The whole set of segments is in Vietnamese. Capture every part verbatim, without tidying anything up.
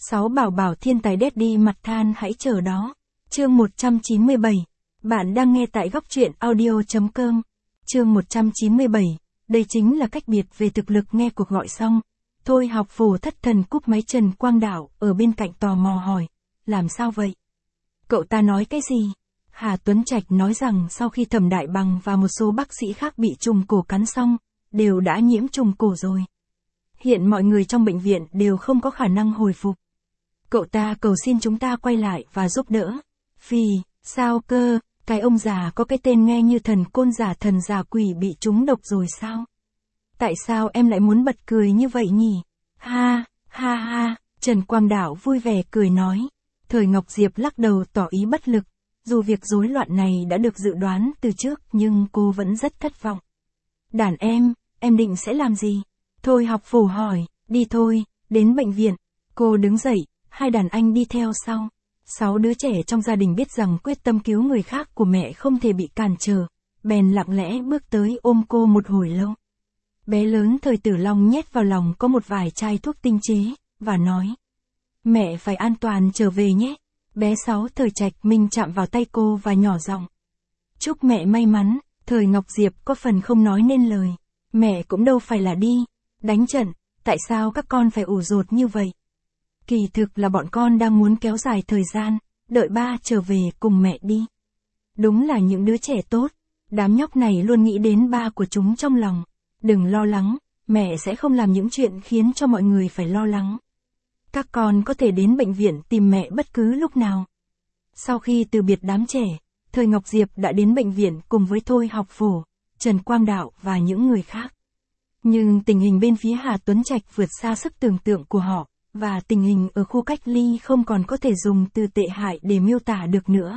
Sáu bảo bảo thiên tài Daddy mặt than hãy chờ đó. Chương một trăm chín mươi bảy. Bạn đang nghe tại góc truyện audio.com. Chương một trăm chín mươi bảy. Đây chính là cách biệt về thực lực. Nghe cuộc gọi xong, Thôi Học Phổ thất thần cúp máy. Trần Quang Đạo ở bên cạnh tò mò hỏi, làm sao vậy? Cậu ta nói cái gì? Hà Tuấn Trạch nói rằng sau khi Thẩm Đại Bằng và một số bác sĩ khác bị trùng cổ cắn xong, đều đã nhiễm trùng cổ rồi. Hiện mọi người trong bệnh viện đều không có khả năng hồi phục. Cậu ta cầu xin chúng ta quay lại và giúp đỡ. Vì, sao cơ, cái ông già có cái tên nghe như thần côn giả thần già quỷ bị trúng độc rồi sao? Tại sao em lại muốn bật cười như vậy nhỉ? Ha, ha ha, Trần Quang Đạo vui vẻ cười nói. Thời Ngọc Diệp lắc đầu tỏ ý bất lực. Dù việc rối loạn này đã được dự đoán từ trước nhưng cô vẫn rất thất vọng. Đàn em, em định sẽ làm gì? Thôi Học Phổ hỏi, đi thôi, đến bệnh viện. Cô đứng dậy, hai đàn anh đi theo sau. Sáu đứa trẻ trong gia đình biết rằng quyết tâm cứu người khác của mẹ không thể bị cản trở, bèn lặng lẽ bước tới ôm cô một hồi lâu. Bé lớn Thời Tử Long nhét vào lòng có một vài chai thuốc tinh chế, và nói, mẹ phải an toàn trở về nhé. Bé Sáu Thời Trạch Minh chạm vào tay cô và nhỏ giọng, chúc mẹ may mắn. Thời Ngọc Diệp có phần không nói nên lời, mẹ cũng đâu phải là đi đánh trận, tại sao các con phải ủ rột như vậy? Kỳ thực là bọn con đang muốn kéo dài thời gian, đợi ba trở về cùng mẹ đi. Đúng là những đứa trẻ tốt, đám nhóc này luôn nghĩ đến ba của chúng trong lòng. Đừng lo lắng, mẹ sẽ không làm những chuyện khiến cho mọi người phải lo lắng. Các con có thể đến bệnh viện tìm mẹ bất cứ lúc nào. Sau khi từ biệt đám trẻ, Thời Ngọc Diệp đã đến bệnh viện cùng với Thôi Học Phổ, Trần Quang Đạo và những người khác. Nhưng tình hình bên phía Hà Tuấn Trạch vượt xa sức tưởng tượng của họ, và tình hình ở khu cách ly không còn có thể dùng từ tệ hại để miêu tả được nữa.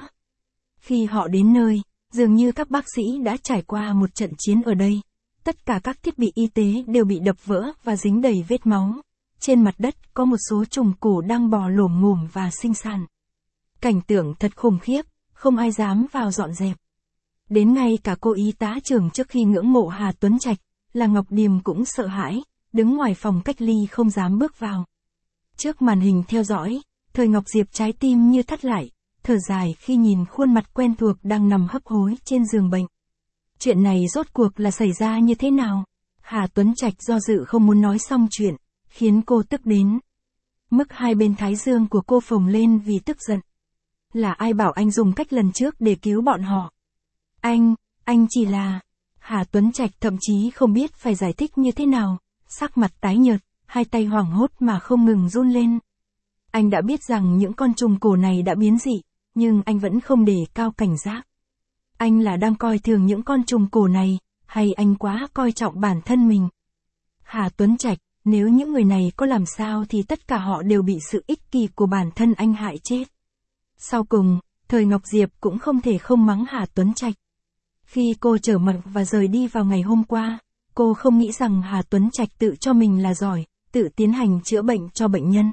Khi họ đến nơi, dường như các bác sĩ đã trải qua một trận chiến ở đây. Tất cả các thiết bị y tế đều bị đập vỡ và dính đầy vết máu. Trên mặt đất có một số trùng cổ đang bò lổm ngổm và sinh sản. Cảnh tượng thật khủng khiếp, không ai dám vào dọn dẹp. Đến ngay cả cô y tá trưởng trước khi ngưỡng mộ Hà Tuấn Trạch, là Ngọc Điềm cũng sợ hãi, đứng ngoài phòng cách ly không dám bước vào. Trước màn hình theo dõi, Thời Ngọc Diệp trái tim như thắt lại, thở dài khi nhìn khuôn mặt quen thuộc đang nằm hấp hối trên giường bệnh. Chuyện này rốt cuộc là xảy ra như thế nào? Hà Tuấn Trạch do dự không muốn nói xong chuyện, khiến cô tức đến. Mức hai bên thái dương của cô phồng lên vì tức giận. Là ai bảo anh dùng cách lần trước để cứu bọn họ? Anh, anh chỉ là... Hà Tuấn Trạch thậm chí không biết phải giải thích như thế nào, sắc mặt tái nhợt, hai tay hoảng hốt mà không ngừng run lên. Anh đã biết rằng những con trùng cổ này đã biến dị, nhưng anh vẫn không đề cao cảnh giác. Anh là đang coi thường những con trùng cổ này, hay anh quá coi trọng bản thân mình? Hà Tuấn Trạch, nếu những người này có làm sao thì tất cả họ đều bị sự ích kỷ của bản thân anh hại chết. Sau cùng, Thời Ngọc Diệp cũng không thể không mắng Hà Tuấn Trạch. Khi cô trở mặt và rời đi vào ngày hôm qua, cô không nghĩ rằng Hà Tuấn Trạch tự cho mình là giỏi, tự tiến hành chữa bệnh cho bệnh nhân.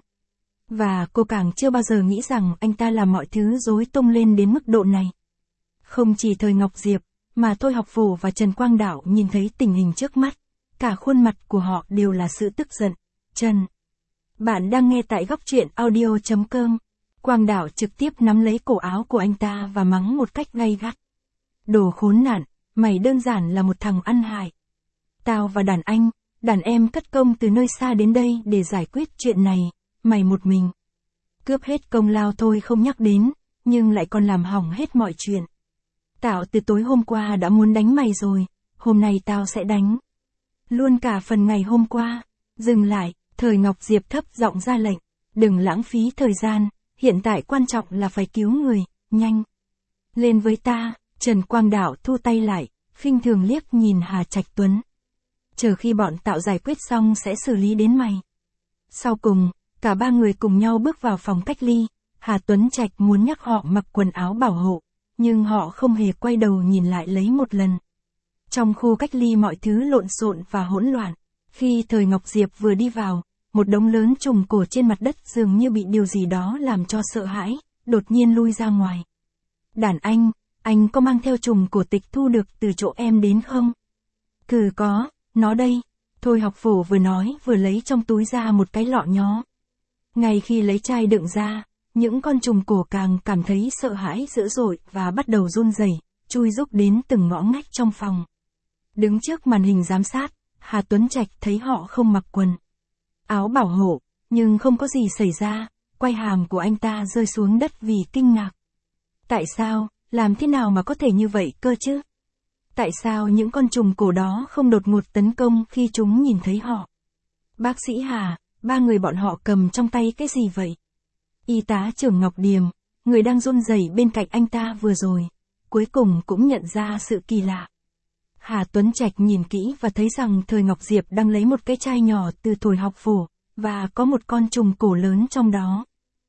Và cô càng chưa bao giờ nghĩ rằng anh ta làm mọi thứ rối tung lên đến mức độ này. Không chỉ Thời Ngọc Diệp, mà Thôi Học Phổ và Trần Quang Đạo nhìn thấy tình hình trước mắt, cả khuôn mặt của họ đều là sự tức giận. Trần, bạn đang nghe tại góc truyện audio.com. Quang Đạo trực tiếp nắm lấy cổ áo của anh ta và mắng một cách gay gắt. Đồ khốn nạn, mày đơn giản là một thằng ăn hại. Tao và đàn anh, đàn em cất công từ nơi xa đến đây để giải quyết chuyện này, mày một mình. Cướp hết công lao thôi không nhắc đến, nhưng lại còn làm hỏng hết mọi chuyện. Tao từ tối hôm qua đã muốn đánh mày rồi, hôm nay tao sẽ đánh. Luôn cả phần ngày hôm qua. Dừng lại, Thời Ngọc Diệp thấp giọng ra lệnh, đừng lãng phí thời gian, hiện tại quan trọng là phải cứu người, nhanh. Lên với ta. Trần Quang Đạo thu tay lại, khinh thường liếc nhìn Hà Trạch Tuấn. Chờ khi bọn Tạo giải quyết xong sẽ xử lý đến mày. Sau cùng, cả ba người cùng nhau bước vào phòng cách ly. Hà Tuấn Trạch muốn nhắc họ mặc quần áo bảo hộ, nhưng họ không hề quay đầu nhìn lại lấy một lần. Trong khu cách ly mọi thứ lộn xộn và hỗn loạn. Khi Thời Ngọc Diệp vừa đi vào, một đống lớn trùng cổ trên mặt đất dường như bị điều gì đó làm cho sợ hãi, đột nhiên lui ra ngoài. Đàn anh, anh có mang theo trùng cổ tịch thu được từ chỗ em đến không? Cừ có, nó đây. Thôi Học Phổ vừa nói vừa lấy trong túi ra một cái lọ nhó. Ngay khi lấy chai đựng ra, những con trùng cổ càng cảm thấy sợ hãi dữ dội và bắt đầu run rẩy, chui rúc đến từng ngõ ngách trong phòng. Đứng trước màn hình giám sát, Hà Tuấn Trạch thấy họ không mặc quần áo bảo hộ, nhưng không có gì xảy ra, quai hàm của anh ta rơi xuống đất vì kinh ngạc. Tại sao, làm thế nào mà có thể như vậy cơ chứ? Tại sao những con trùng cổ đó không đột ngột tấn công khi chúng nhìn thấy họ? Bác sĩ Hà, ba người bọn họ cầm trong tay cái gì vậy? Y tá trưởng Ngọc Điềm, người đang run rẩy bên cạnh anh ta vừa rồi, cuối cùng cũng nhận ra sự kỳ lạ. Hà Tuấn Trạch nhìn kỹ và thấy rằng Thời Ngọc Diệp đang lấy một cái chai nhỏ từ thổi học phổ, và có một con trùng cổ lớn trong đó.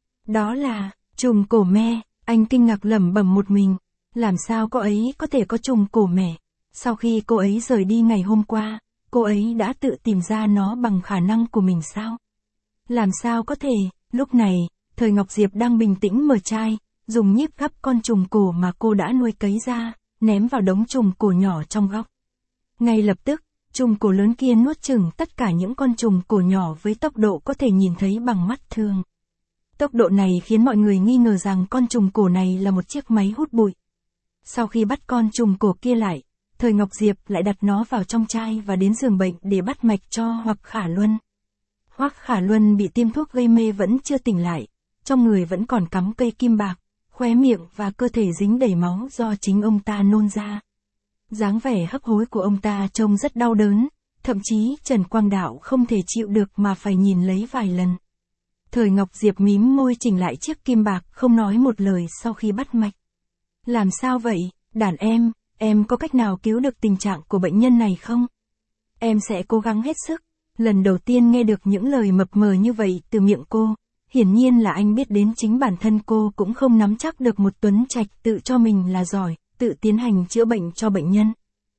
Đó là, trùng cổ me, anh kinh ngạc lẩm bẩm một mình. Làm sao cô ấy có thể có trùng cổ mẻ? Sau khi cô ấy rời đi ngày hôm qua, cô ấy đã tự tìm ra nó bằng khả năng của mình sao? Làm sao có thể? Lúc này, Thời Ngọc Diệp đang bình tĩnh mở chai, dùng nhíp gắp con trùng cổ mà cô đã nuôi cấy ra, ném vào đống trùng cổ nhỏ trong góc. Ngay lập tức, trùng cổ lớn kia nuốt chửng tất cả những con trùng cổ nhỏ với tốc độ có thể nhìn thấy bằng mắt thường. Tốc độ này khiến mọi người nghi ngờ rằng con trùng cổ này là một chiếc máy hút bụi. Sau khi bắt con trùng cổ kia lại, Thời Ngọc Diệp lại đặt nó vào trong chai và đến giường bệnh để bắt mạch cho Hoắc Khả Luân. Hoắc Khả Luân bị tiêm thuốc gây mê vẫn chưa tỉnh lại, trong người vẫn còn cắm cây kim bạc, khóe miệng và cơ thể dính đầy máu do chính ông ta nôn ra. Dáng vẻ hấp hối của ông ta trông rất đau đớn, thậm chí Trần Quang Đạo không thể chịu được mà phải nhìn lấy vài lần. Thời Ngọc Diệp mím môi chỉnh lại chiếc kim bạc không nói một lời sau khi bắt mạch. Làm sao vậy, đàn em, em có cách nào cứu được tình trạng của bệnh nhân này không? Em sẽ cố gắng hết sức. Lần đầu tiên nghe được những lời mập mờ như vậy từ miệng cô, hiển nhiên là anh biết đến chính bản thân cô cũng không nắm chắc được một Tuấn Trạch tự cho mình là giỏi, tự tiến hành chữa bệnh cho bệnh nhân.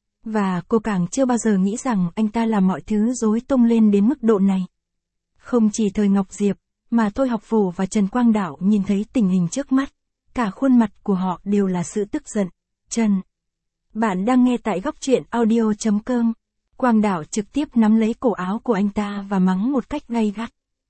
Và cô càng chưa bao giờ nghĩ rằng anh ta làm mọi thứ rối tung lên đến mức độ này. Không chỉ Thời Ngọc Diệp, mà Thôi Học Phổ và Trần Quang Đạo nhìn thấy tình hình trước mắt, cả khuôn mặt của họ đều là sự tức giận. Trần, bạn đang nghe tại góc truyện audio chấm com. Quang Đạo trực tiếp nắm lấy cổ áo của anh ta và mắng một cách gay gắt.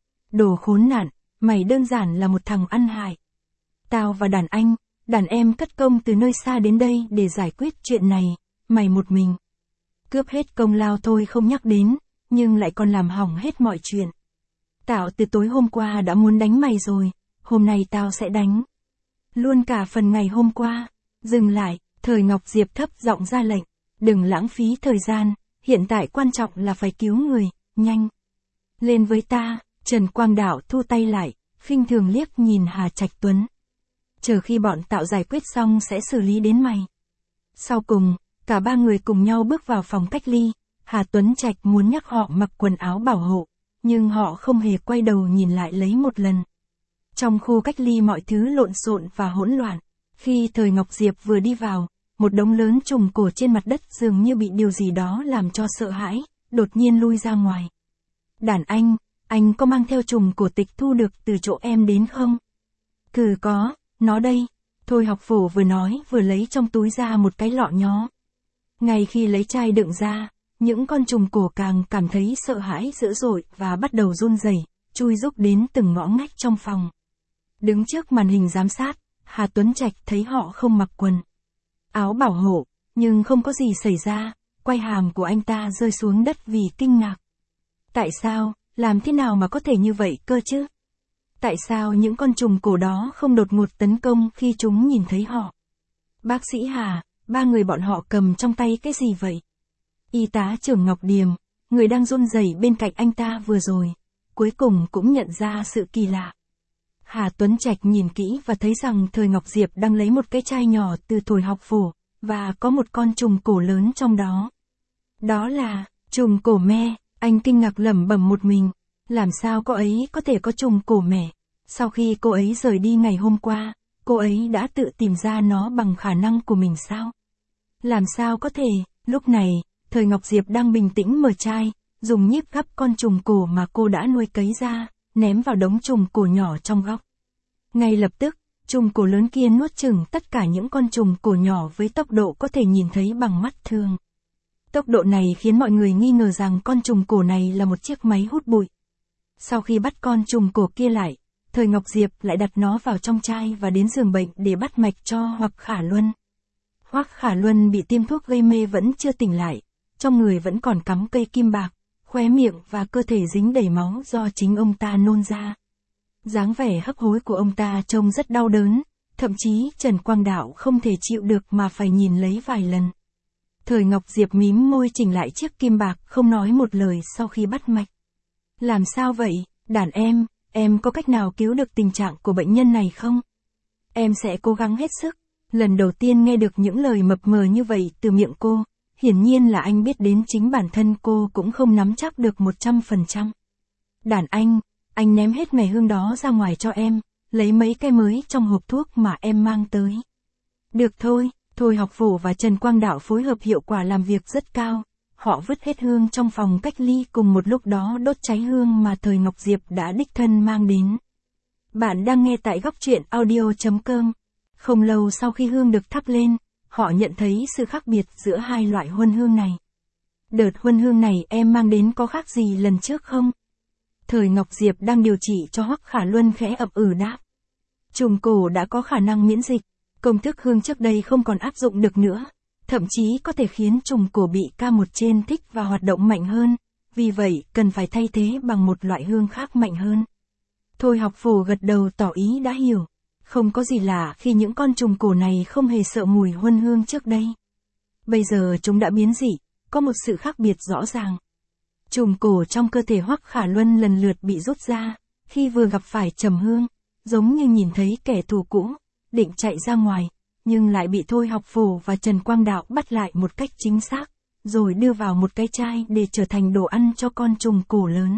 Đồ khốn nạn, mày đơn giản là một thằng ăn hại. Tao và đàn anh, đàn em cất công từ nơi xa đến đây để giải quyết chuyện này, mày một mình. Cướp hết công lao thôi không nhắc đến, nhưng lại còn làm hỏng hết mọi chuyện. Tao từ tối hôm qua đã muốn đánh mày rồi, hôm nay tao sẽ đánh. Luôn cả phần ngày hôm qua. Dừng lại, Thời Ngọc Diệp thấp giọng ra lệnh. Đừng lãng phí thời gian, hiện tại quan trọng là phải cứu người, nhanh. Lên với ta, Trần Quang Đạo thu tay lại, khinh thường liếc nhìn Hà Trạch Tuấn. Chờ khi bọn tạo giải quyết xong sẽ xử lý đến mày. Sau cùng, cả ba người cùng nhau bước vào phòng cách ly, Hà Tuấn Trạch muốn nhắc họ mặc quần áo bảo hộ, nhưng họ không hề quay đầu nhìn lại lấy một lần. Trong khu cách ly mọi thứ lộn xộn và hỗn loạn, khi Thời Ngọc Diệp vừa đi vào, một đống lớn trùng cổ trên mặt đất dường như bị điều gì đó làm cho sợ hãi, đột nhiên lui ra ngoài. Đàn anh, anh có mang theo trùng cổ tịch thu được từ chỗ em đến không? Cừ có, nó đây. Thôi Học Phổ vừa nói vừa lấy trong túi ra một cái lọ nhó. Ngay khi lấy chai đựng ra, những con trùng cổ càng cảm thấy sợ hãi dữ dội và bắt đầu run rẩy, chui rúc đến từng ngõ ngách trong phòng. Đứng trước màn hình giám sát, Hà Tuấn Trạch thấy họ không mặc quần áo bảo hộ, nhưng không có gì xảy ra, quai hàm của anh ta rơi xuống đất vì kinh ngạc. Tại sao, làm thế nào mà có thể như vậy cơ chứ? Tại sao những con trùng cổ đó không đột ngột tấn công khi chúng nhìn thấy họ? Bác sĩ Hà, ba người bọn họ cầm trong tay cái gì vậy? Y tá trưởng Ngọc Điềm, người đang run rẩy bên cạnh anh ta vừa rồi, cuối cùng cũng nhận ra sự kỳ lạ. Hà Tuấn Trạch nhìn kỹ và thấy rằng Thời Ngọc Diệp đang lấy một cái chai nhỏ từ thổi học phổ, và có một con trùng cổ lớn trong đó. Đó là, trùng cổ me, anh kinh ngạc lẩm bẩm một mình. Làm sao cô ấy có thể có trùng cổ mẻ? Sau khi cô ấy rời đi ngày hôm qua, cô ấy đã tự tìm ra nó bằng khả năng của mình sao? Làm sao có thể? Lúc này, Thời Ngọc Diệp đang bình tĩnh mở chai, dùng nhíp gắp con trùng cổ mà cô đã nuôi cấy ra, ném vào đống trùng cổ nhỏ trong góc. Ngay lập tức, trùng cổ lớn kia nuốt chửng tất cả những con trùng cổ nhỏ với tốc độ có thể nhìn thấy bằng mắt thường. Tốc độ này khiến mọi người nghi ngờ rằng con trùng cổ này là một chiếc máy hút bụi. Sau khi bắt con trùng cổ kia lại, Thời Ngọc Diệp lại đặt nó vào trong chai và đến giường bệnh để bắt mạch cho Hoắc Khả Luân. Hoắc Khả Luân bị tiêm thuốc gây mê vẫn chưa tỉnh lại, trong người vẫn còn cắm cây kim bạc, khóe miệng và cơ thể dính đầy máu do chính ông ta nôn ra. Dáng vẻ hấp hối của ông ta trông rất đau đớn, thậm chí Trần Quang Đạo không thể chịu được mà phải nhìn lấy vài lần. Thời Ngọc Diệp mím môi chỉnh lại chiếc kim bạc không nói một lời sau khi bắt mạch. Làm sao vậy, đàn em, em có cách nào cứu được tình trạng của bệnh nhân này không? Em sẽ cố gắng hết sức. Lần đầu tiên nghe được những lời mập mờ như vậy từ miệng cô, hiển nhiên là anh biết đến chính bản thân cô cũng không nắm chắc được một trăm phần trăm. Đàn anh, anh ném hết mẻ hương đó ra ngoài cho em, lấy mấy cái mới trong hộp thuốc mà em mang tới. Được thôi, Thôi Học Phổ và Trần Quang Đạo phối hợp hiệu quả làm việc rất cao. Họ vứt hết hương trong phòng cách ly cùng một lúc đó đốt cháy hương mà Thời Ngọc Diệp đã đích thân mang đến. Bạn đang nghe tại góc truyện audio chấm com. Không lâu sau khi hương được thắp lên, họ nhận thấy sự khác biệt giữa hai loại huân hương này. Đợt huân hương này em mang đến có khác gì lần trước không? Thời Ngọc Diệp đang điều trị cho Hoắc Khả Luân khẽ ậm ừ đáp. Trùng cổ đã có khả năng miễn dịch, công thức hương trước đây không còn áp dụng được nữa, thậm chí có thể khiến trùng cổ bị ca một trên thích và hoạt động mạnh hơn, vì vậy cần phải thay thế bằng một loại hương khác mạnh hơn. Thôi Học Phổ gật đầu tỏ ý đã hiểu. Không có gì lạ khi những con trùng cổ này không hề sợ mùi huân hương trước đây. Bây giờ chúng đã biến dị, có một sự khác biệt rõ ràng. Trùng cổ trong cơ thể Hoắc Khả Luân lần lượt bị rút ra, khi vừa gặp phải trầm hương, giống như nhìn thấy kẻ thù cũ, định chạy ra ngoài, nhưng lại bị Thôi Học Phổ và Trần Quang Đạo bắt lại một cách chính xác, rồi đưa vào một cái chai để trở thành đồ ăn cho con trùng cổ lớn.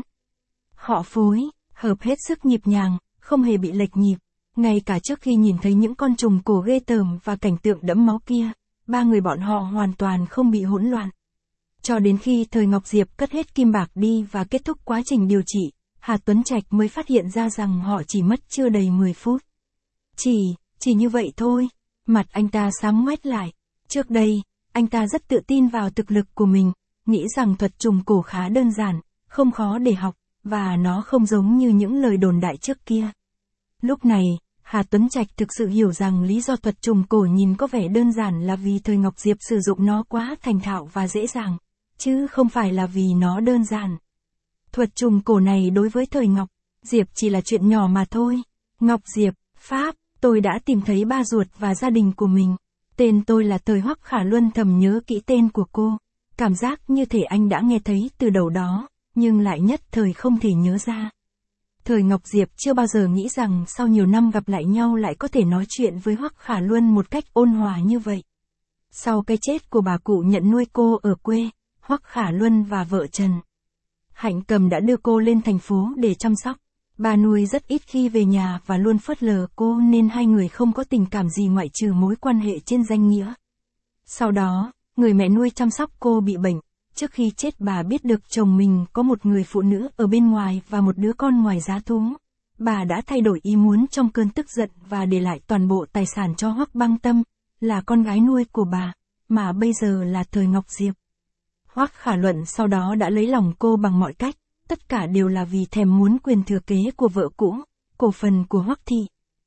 Họ phối, hợp hết sức nhịp nhàng, không hề bị lệch nhịp. Ngay cả trước khi nhìn thấy những con trùng cổ ghê tởm và cảnh tượng đẫm máu kia, ba người bọn họ hoàn toàn không bị hỗn loạn. Cho đến khi Thời Ngọc Diệp cất hết kim bạc đi và kết thúc quá trình điều trị, Hà Tuấn Trạch mới phát hiện ra rằng họ chỉ mất chưa đầy mười phút. Chỉ, chỉ như vậy thôi. Mặt anh ta xám ngoét lại. Trước đây, anh ta rất tự tin vào thực lực của mình, nghĩ rằng thuật trùng cổ khá đơn giản, không khó để học, và nó không giống như những lời đồn đại trước kia. Lúc này, Hà Tuấn Trạch thực sự hiểu rằng lý do thuật trùng cổ nhìn có vẻ đơn giản là vì Thời Ngọc Diệp sử dụng nó quá thành thạo và dễ dàng, chứ không phải là vì nó đơn giản. Thuật trùng cổ này đối với Thời Ngọc Diệp chỉ là chuyện nhỏ mà thôi. Ngọc Diệp, Pháp, tôi đã tìm thấy ba ruột và gia đình của mình. Tên tôi là Thời Hoắc Khả Luân thầm nhớ kỹ tên của cô. Cảm giác như thể anh đã nghe thấy từ đầu đó, nhưng lại nhất thời không thể nhớ ra. Thời Ngọc Diệp chưa bao giờ nghĩ rằng sau nhiều năm gặp lại nhau lại có thể nói chuyện với Hoắc Khả Luân một cách ôn hòa như vậy. Sau cái chết của bà cụ nhận nuôi cô ở quê, Hoắc Khả Luân và vợ Trần Hạnh Cầm đã đưa cô lên thành phố để chăm sóc. Bà nuôi rất ít khi về nhà và luôn phớt lờ cô nên hai người không có tình cảm gì ngoại trừ mối quan hệ trên danh nghĩa. Sau đó, người mẹ nuôi chăm sóc cô bị bệnh. Trước khi chết bà biết được chồng mình có một người phụ nữ ở bên ngoài và một đứa con ngoài giá thú. Bà đã thay đổi ý muốn trong cơn tức giận và để lại toàn bộ tài sản cho Hoắc Băng Tâm, là con gái nuôi của bà, mà bây giờ là Thời Ngọc Diệp. Hoắc Khả Luận sau đó đã lấy lòng cô bằng mọi cách, tất cả đều là vì thèm muốn quyền thừa kế của vợ cũ, cổ phần của Hoắc thị.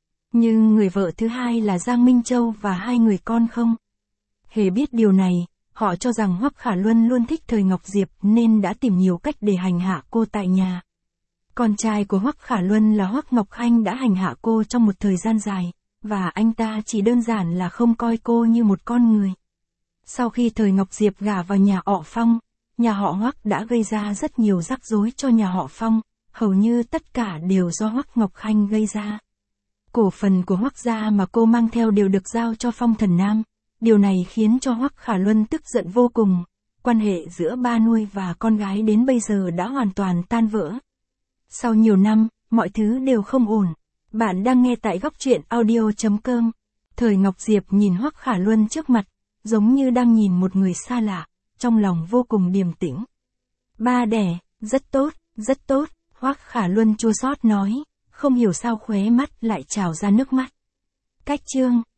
Nhưng người vợ thứ hai là Giang Minh Châu và hai người con không hề biết điều này. Họ cho rằng Hoắc Khả Luân luôn thích Thời Ngọc Diệp nên đã tìm nhiều cách để hành hạ cô tại nhà. Con trai của Hoắc Khả Luân là Hoắc Ngọc Khanh đã hành hạ cô trong một thời gian dài, và anh ta chỉ đơn giản là không coi cô như một con người. Sau khi Thời Ngọc Diệp gả vào nhà họ Phong, nhà họ Hoắc đã gây ra rất nhiều rắc rối cho nhà họ Phong, hầu như tất cả đều do Hoắc Ngọc Khanh gây ra. Cổ phần của Hoắc gia mà cô mang theo đều được giao cho Phong Thần Nam. Điều này khiến cho Hoắc Khả Luân tức giận vô cùng. Quan hệ giữa ba nuôi và con gái đến bây giờ đã hoàn toàn tan vỡ. Sau nhiều năm, mọi thứ đều không ổn. Bạn đang nghe tại góc truyện audio chấm com. Thời Ngọc Diệp nhìn Hoắc Khả Luân trước mặt, giống như đang nhìn một người xa lạ, trong lòng vô cùng điềm tĩnh. Ba đẻ, rất tốt, rất tốt, Hoắc Khả Luân chua xót nói, không hiểu sao khóe mắt lại trào ra nước mắt. Cách chương